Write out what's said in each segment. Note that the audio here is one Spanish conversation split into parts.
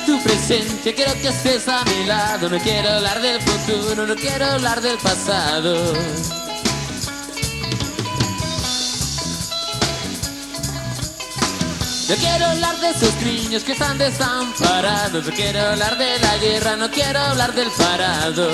tener tu presencia, quiero que estés a mi lado. No quiero hablar del futuro, no quiero hablar del pasado. No quiero hablar de esos niños que están desamparados. No quiero hablar de la guerra, no quiero hablar del parado.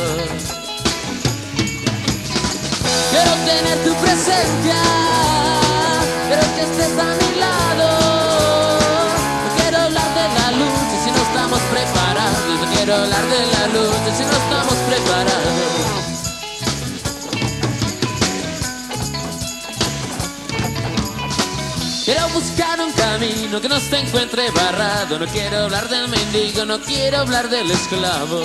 Quiero tener tu presencia, quiero que estés a mi lado. No quiero hablar de la lucha si no estamos preparados. No quiero hablar de la lucha si no estamos preparados. Quiero buscar un camino que no se encuentre barrado. No quiero hablar del mendigo, no quiero hablar del esclavo.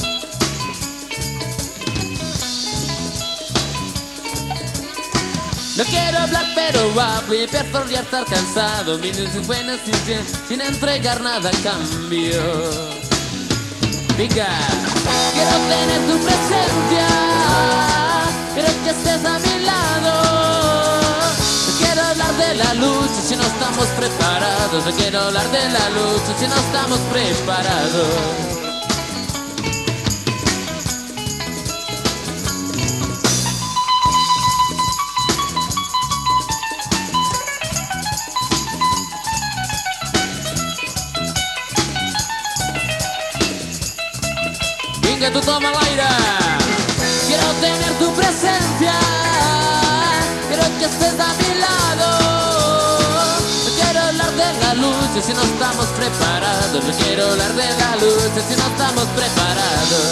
No quiero hablar pero hablo y empiezo a estar cansado. Miles de buenas sin entregar nada a cambio. Venga, quiero tener tu presencia, quiero que estés a mi lado. No quiero hablar de la lucha si no estamos preparados. No quiero hablar de la lucha si no estamos preparados. Venga, tú toma el aire. Quiero tener tu presencia, quiero que estés a mi lado. No quiero hablar de la lucha si no estamos preparados. No quiero hablar de la lucha si no estamos preparados.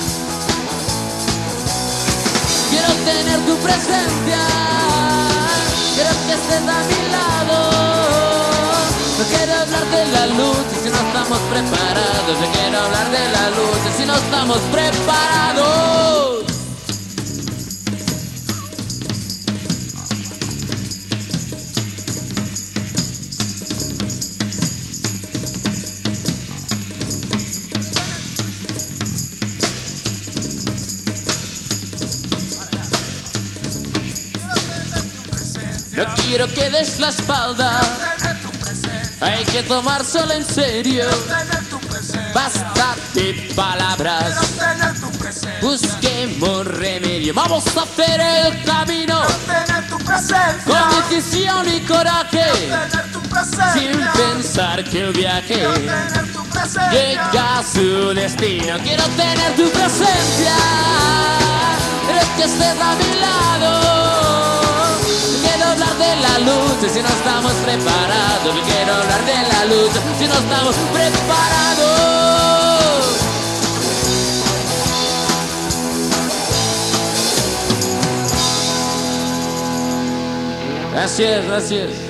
Quiero tener tu presencia, quiero que estés a mi lado. No quiero hablar de la lucha si no estamos preparados. No quiero hablar de la lucha si no estamos preparados. No quiero que des la espalda, hay que tomar solo en serio. Basta de palabras, busquemos remedio. Vamos a hacer el camino con decisión y coraje, sin pensar que el viaje llega a su destino. Quiero tener tu presencia, quiero que estés a mi lado. No quiero hablar de la lucha si no estamos preparados. No quiero hablar de la lucha si no estamos preparados. Gracias, gracias.